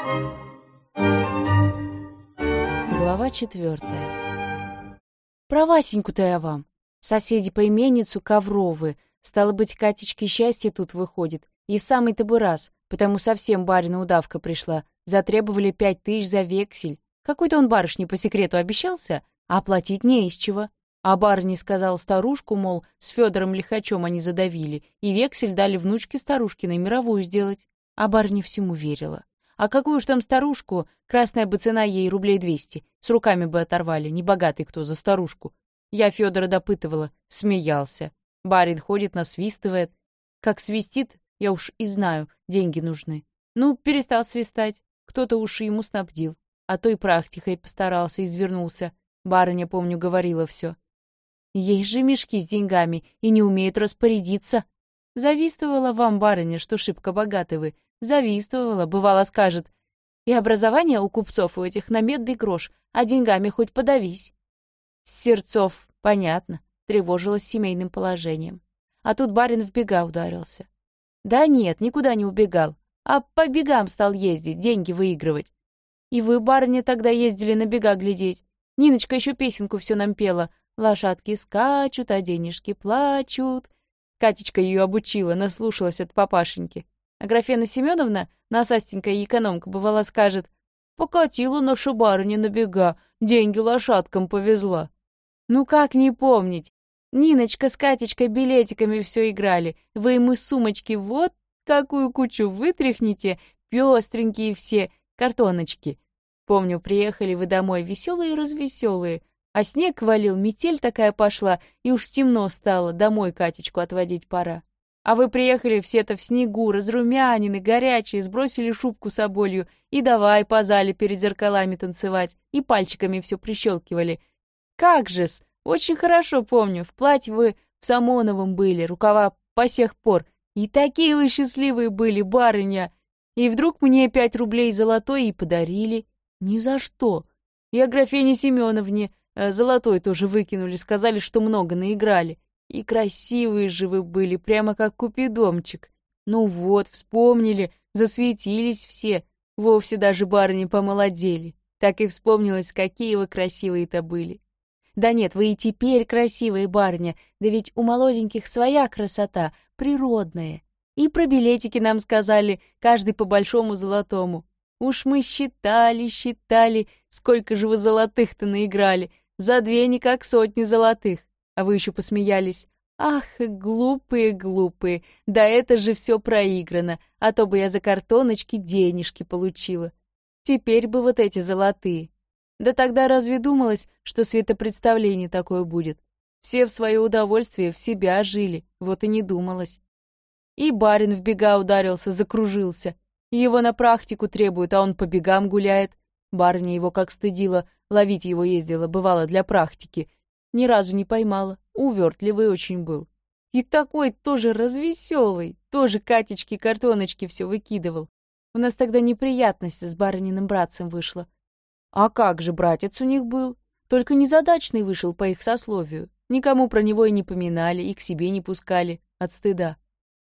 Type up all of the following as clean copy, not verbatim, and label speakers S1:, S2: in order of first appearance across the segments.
S1: Глава 4. Про Васеньку-то я вам. Соседи по именницу ковровые. Стало быть, Катечке счастье тут выходит. И в самый-то бы раз, потому совсем барину удавка пришла. Затребовали 5000 за вексель. Какой-то он барышне по секрету обещался, а оплатить не из чего. А барыне сказал старушку, мол, с Федором Лихачем они задавили, и вексель дали внучке старушкиной мировую сделать. А барыня всему верила. А какую уж там старушку, красная бы цена ей рублей 200, с руками бы оторвали, небогатый кто за старушку. Я Федора допытывала, смеялся. Барин ходит, насвистывает. Как свистит, я уж и знаю, деньги нужны. Ну, перестал свистать, кто-то уши ему снабдил. А то и практикой постарался, извернулся. Барыня, помню, говорила все. Есть же мешки с деньгами и не умеют распорядиться. Завистовала вам, барыня, что шибко богаты вы. Завистовала, бывало скажет. И образование у купцов у этих на медный грош, а деньгами хоть подавись. С Сердцов, понятно, тревожилась семейным положением. А тут барин в бега ударился. Да нет, никуда не убегал, а по бегам стал ездить, деньги выигрывать. И вы, барыня, тогда ездили на бега глядеть. Ниночка еще песенку все нам пела. Лошадки скачут, а денежки плачут. Катечка ее обучила, наслушалась от папашеньки. Аграфена Семеновна, насастенькая экономка, бывало скажет, «Покатила наша барыня на бега, деньги лошадкам повезла». Ну как не помнить? Ниночка с Катечкой билетиками все играли. Вы им из сумочки вот какую кучу вытряхните, пестренькие все, картоночки. Помню, приехали вы домой веселые-развеселые, а снег валил, метель такая пошла, и уж темно стало, домой Катечку отводить пора. А вы приехали все-то в снегу, разрумянины, горячие, сбросили шубку с оболью и давай по зале перед зеркалами танцевать, и пальчиками все прищелкивали. Как же-с, очень хорошо помню, в платье вы в Самоновом были, рукава по сих пор, и такие вы счастливые были, барыня. И вдруг мне 5 рублей золотой и подарили. Ни за что. И Аграфене Семеновне золотой тоже выкинули, сказали, что много наиграли. И красивые же вы были, прямо как купидомчик. Ну вот, вспомнили, засветились все. Вовсе даже барыни помолодели. Так и вспомнилось, какие вы красивые-то были. Да нет, вы и теперь красивые, барыня, да ведь у молоденьких своя красота, природная. И про билетики нам сказали, каждый по большому золотому. Уж мы считали, сколько же вы золотых-то наиграли. За 2 никак сотни золотых. А вы еще посмеялись. Ах, глупые, да это же все проиграно, а то бы я за картоночки денежки получила. Теперь бы вот эти золотые. Да тогда разве думалось, что светопредставление такое будет? Все в свое удовольствие в себя жили, вот и не думалось. И барин в бега ударился, закружился. Его на практику требуют, а он по бегам гуляет. Барыня его как стыдила, ловить его ездила, бывало, для практики. Ни разу не поймала, увертливый очень был. И такой тоже развеселый, тоже Катечки-картоночки все выкидывал. У нас тогда неприятность с барыниным братцем вышла. А как же братец у них был? Только незадачный вышел по их сословию. Никому про него и не поминали, и к себе не пускали, от стыда.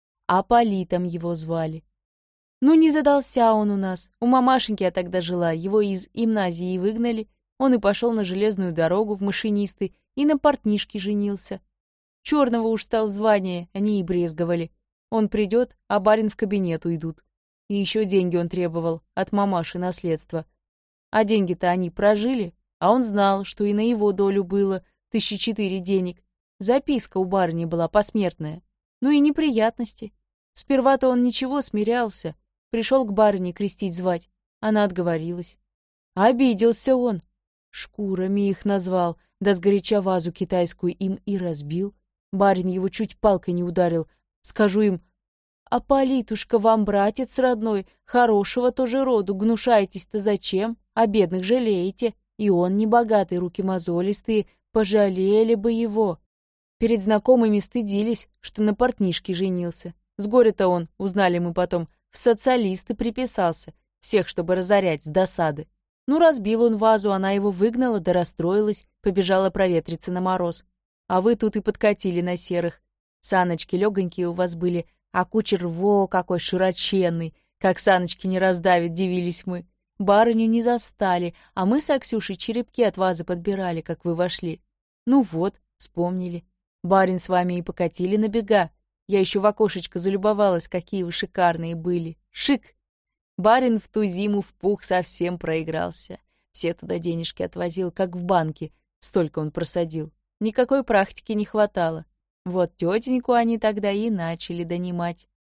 S1: А Политом его звали. Ну, не задался он у нас. У мамашеньки я тогда жила, его из гимназии выгнали. Он и пошел на железную дорогу в машинисты, и на портнишке женился. Черного уж стал звание, они и брезговали. Он придет, а барин в кабинет уйдут. И еще деньги он требовал, от мамаши наследства. А деньги-то они прожили, а он знал, что и на его долю было 1004 денег. Записка у барыни была посмертная. Ну и неприятности. Сперва-то он ничего, смирялся. Пришел к барыне крестить звать. Она отговорилась. Обиделся он. Шкурами их назвал, да сгоряча вазу китайскую им и разбил. Барин его чуть палкой не ударил. Скажу им, а Политушка вам братец родной, хорошего тоже роду, гнушаетесь-то зачем? А бедных жалеете. И он не богатый, руки мозолистые, пожалели бы его. Перед знакомыми стыдились, что на портнишке женился. С горя-то он, узнали мы потом, в социалисты приписался, всех, чтобы разорять с досады. Ну, разбил он вазу, она его выгнала, да расстроилась, побежала проветриться на мороз. А вы тут и подкатили на серых. Саночки легонькие у вас были, а кучер во какой широченный. Как саночки не раздавит, дивились мы. Барыню не застали, а мы с Аксюшей черепки от вазы подбирали, как вы вошли. Ну вот, вспомнили. Барин с вами и покатили на бега. Я еще в окошечко залюбовалась, какие вы шикарные были. Шик! Барин в ту зиму в пух совсем проигрался. Все туда денежки отвозил, как в банке. Столько он просадил. Никакой практики не хватало. Вот тетеньку они тогда и начали донимать.